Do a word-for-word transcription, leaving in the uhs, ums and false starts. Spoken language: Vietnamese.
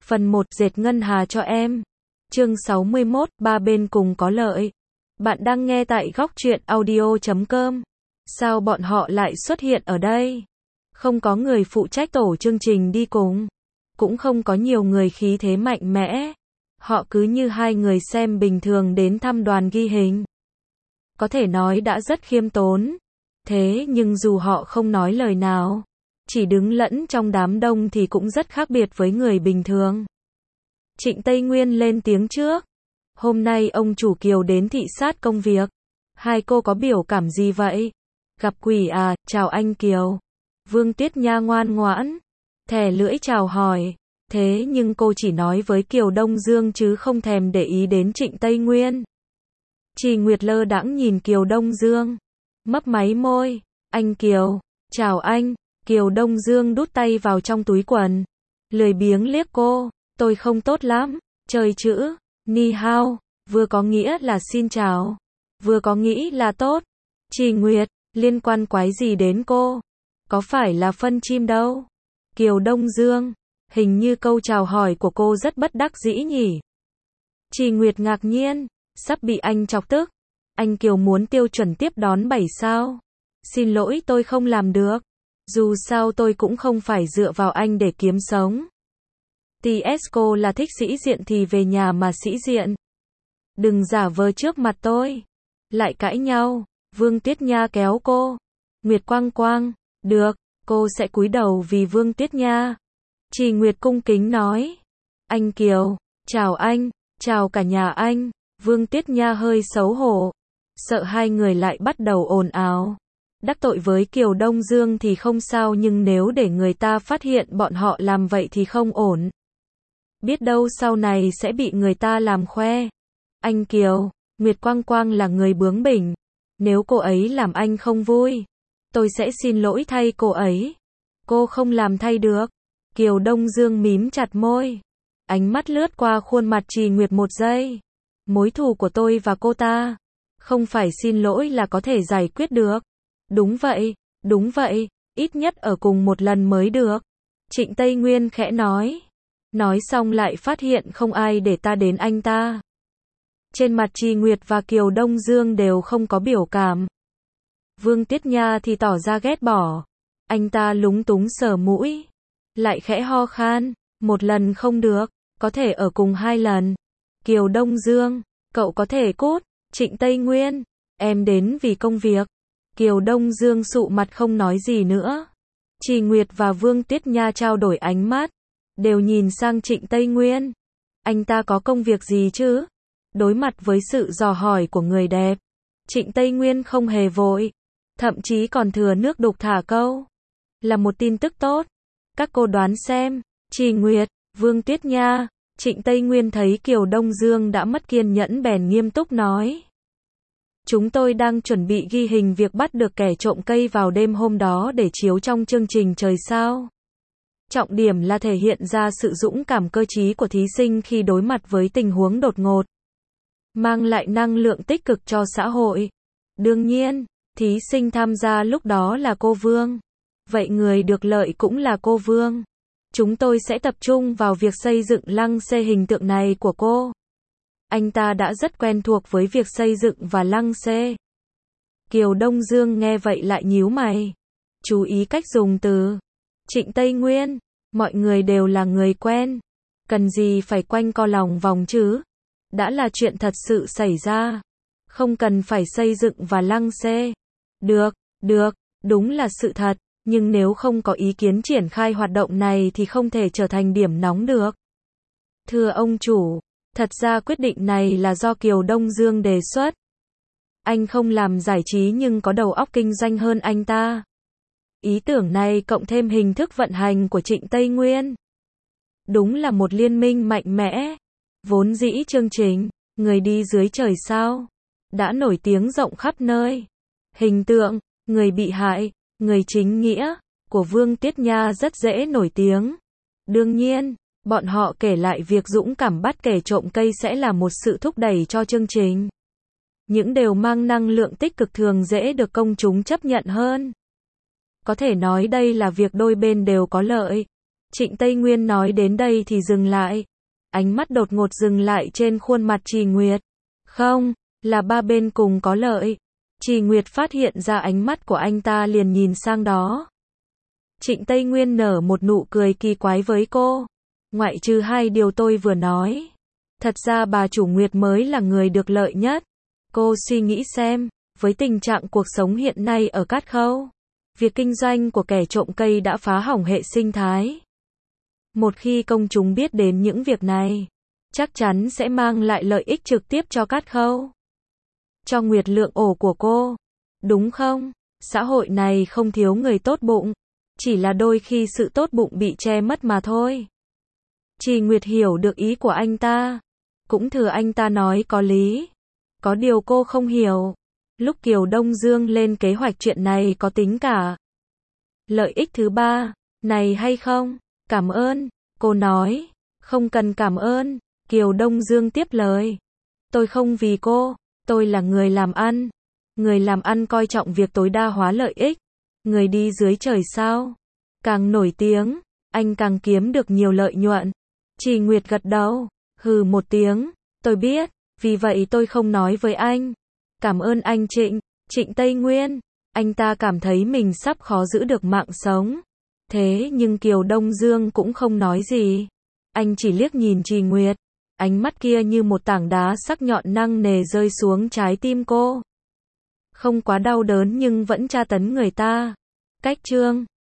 Phần một, dệt ngân hà cho em. Chương sáu mươi mốt, ba bên cùng có lợi. Bạn đang nghe tại góc truyện audio chấm com. Sao bọn họ lại xuất hiện ở đây? Không có người phụ trách tổ chương trình đi cùng. Cũng không có nhiều người khí thế mạnh mẽ. Họ cứ như hai người xem bình thường đến thăm đoàn ghi hình. Có thể nói đã rất khiêm tốn. Thế nhưng dù họ không nói lời nào, chỉ đứng lẫn trong đám đông thì cũng rất khác biệt với người bình thường. Trịnh Tây Nguyên lên tiếng trước. Hôm nay ông chủ Kiều đến thị sát công việc. Hai cô có biểu cảm gì vậy? Gặp quỷ à, chào anh Kiều. Vương Tuyết Nha ngoan ngoãn, thè lưỡi chào hỏi. Thế nhưng cô chỉ nói với Kiều Đông Dương chứ không thèm để ý đến Trịnh Tây Nguyên. Trì Nguyệt lơ đãng nhìn Kiều Đông Dương, mấp máy môi. Anh Kiều, chào anh. Kiều Đông Dương đút tay vào trong túi quần, lười biếng liếc cô. Tôi không tốt lắm. Chơi chữ ni hao vừa có nghĩa là xin chào, vừa có nghĩ là tốt. Trì Nguyệt, liên quan quái gì đến cô? Có phải là phân chim đâu. Kiều Đông Dương, hình như câu chào hỏi của cô rất bất đắc dĩ nhỉ. Trì Nguyệt ngạc nhiên, sắp bị anh chọc tức. Anh Kiều muốn tiêu chuẩn tiếp đón bảy sao. Xin lỗi, tôi không làm được. Dù sao tôi cũng không phải dựa vào anh để kiếm sống. tê ét cô là thích sĩ diện thì về nhà mà sĩ diện. Đừng giả vờ trước mặt tôi. Lại cãi nhau. Vương Tuyết Nha kéo cô. Nguyệt Quang Quang, được, cô sẽ cúi đầu vì Vương Tuyết Nha. Trì Nguyệt cung kính nói. Anh Kiều, chào anh, chào cả nhà anh. Vương Tuyết Nha hơi xấu hổ, sợ hai người lại bắt đầu ồn ào. Đắc tội với Kiều Đông Dương thì không sao, nhưng nếu để người ta phát hiện bọn họ làm vậy thì không ổn. Biết đâu sau này sẽ bị người ta làm khoe. Anh Kiều, Nguyệt Quang Quang là người bướng bỉnh. Nếu cô ấy làm anh không vui, tôi sẽ xin lỗi thay cô ấy. Cô không làm thay được. Kiều Đông Dương mím chặt môi. Ánh mắt lướt qua khuôn mặt Trì Nguyệt một giây. Mối thù của tôi và cô ta, không phải xin lỗi là có thể giải quyết được. Đúng vậy, đúng vậy, ít nhất ở cùng một lần mới được. Trịnh Tây Nguyên khẽ nói. Nói xong lại phát hiện không ai để ta đến anh ta. Trên mặt Trì Nguyệt và Kiều Đông Dương đều không có biểu cảm. Vương Tuyết Nha thì tỏ ra ghét bỏ. Anh ta lúng túng sờ mũi, lại khẽ ho khan. Một lần không được, có thể ở cùng hai lần. Kiều Đông Dương, cậu có thể cút. Trịnh Tây Nguyên, em đến vì công việc. Kiều Đông Dương sụ mặt không nói gì nữa. Trì Nguyệt và Vương Tuyết Nha trao đổi ánh mắt, đều nhìn sang Trịnh Tây Nguyên. Anh ta có công việc gì chứ? Đối mặt với sự dò hỏi của người đẹp, Trịnh Tây Nguyên không hề vội, thậm chí còn thừa nước đục thả câu. Là một tin tức tốt. Các cô đoán xem. Trì Nguyệt, Vương Tuyết Nha. Trịnh Tây Nguyên thấy Kiều Đông Dương đã mất kiên nhẫn bèn nghiêm túc nói. Chúng tôi đang chuẩn bị ghi hình việc bắt được kẻ trộm cây vào đêm hôm đó để chiếu trong chương trình Trời Sao. Trọng điểm là thể hiện ra sự dũng cảm cơ trí của thí sinh khi đối mặt với tình huống đột ngột, mang lại năng lượng tích cực cho xã hội. Đương nhiên, thí sinh tham gia lúc đó là cô Vương. Vậy người được lợi cũng là cô Vương. Chúng tôi sẽ tập trung vào việc xây dựng lăng xê hình tượng này của cô. Anh ta đã rất quen thuộc với việc xây dựng và lăng xê. Kiều Đông Dương nghe vậy lại nhíu mày. Chú ý cách dùng từ. Trịnh Tây Nguyên, mọi người đều là người quen. Cần gì phải quanh co lòng vòng chứ? Đã là chuyện thật sự xảy ra. Không cần phải xây dựng và lăng xê. Được, được, đúng là sự thật. Nhưng nếu không có ý kiến triển khai hoạt động này thì không thể trở thành điểm nóng được. Thưa ông chủ, thật ra quyết định này là do Kiều Đông Dương đề xuất. Anh không làm giải trí nhưng có đầu óc kinh doanh hơn anh ta. Ý tưởng này cộng thêm hình thức vận hành của Trịnh Tây Nguyên, đúng là một liên minh mạnh mẽ. Vốn dĩ chương trình Người đi dưới trời sao đã nổi tiếng rộng khắp nơi. Hình tượng người bị hại, người chính nghĩa của Vương Tuyết Nha rất dễ nổi tiếng. Đương nhiên, bọn họ kể lại việc dũng cảm bắt kẻ trộm cây sẽ là một sự thúc đẩy cho chương trình. Những điều mang năng lượng tích cực thường dễ được công chúng chấp nhận hơn. Có thể nói đây là việc đôi bên đều có lợi. Trịnh Tây Nguyên nói đến đây thì dừng lại. Ánh mắt đột ngột dừng lại trên khuôn mặt Trì Nguyệt. Không, là ba bên cùng có lợi. Trì Nguyệt phát hiện ra ánh mắt của anh ta liền nhìn sang đó. Trịnh Tây Nguyên nở một nụ cười kỳ quái với cô. Ngoại trừ hai điều tôi vừa nói. Thật ra bà chủ Nguyệt mới là người được lợi nhất. Cô suy nghĩ xem, với tình trạng cuộc sống hiện nay ở Cát Khâu, việc kinh doanh của kẻ trộm cây đã phá hỏng hệ sinh thái. Một khi công chúng biết đến những việc này, chắc chắn sẽ mang lại lợi ích trực tiếp cho Cát Khâu. Cho Nguyệt Lượng ổ của cô. Đúng không? Xã hội này không thiếu người tốt bụng. Chỉ là đôi khi sự tốt bụng bị che mất mà thôi. Trì Nguyệt hiểu được ý của anh ta. Cũng thừa anh ta nói có lý. Có điều cô không hiểu. Lúc Kiều Đông Dương lên kế hoạch chuyện này có tính cả lợi ích thứ ba này hay không? Cảm ơn. Cô nói. Không cần cảm ơn. Kiều Đông Dương tiếp lời. Tôi không vì cô. Tôi là người làm ăn. Người làm ăn coi trọng việc tối đa hóa lợi ích. Người đi dưới trời sao? Càng nổi tiếng, anh càng kiếm được nhiều lợi nhuận. Trì Nguyệt gật đầu. Hừ một tiếng. Tôi biết. Vì vậy tôi không nói với anh. Cảm ơn anh Trịnh. Trịnh Tây Nguyên. Anh ta cảm thấy mình sắp khó giữ được mạng sống. Thế nhưng Kiều Đông Dương cũng không nói gì. Anh chỉ liếc nhìn Trì Nguyệt. Ánh mắt kia như một tảng đá sắc nhọn nặng nề rơi xuống trái tim cô. Không quá đau đớn nhưng vẫn tra tấn người ta. Cách chương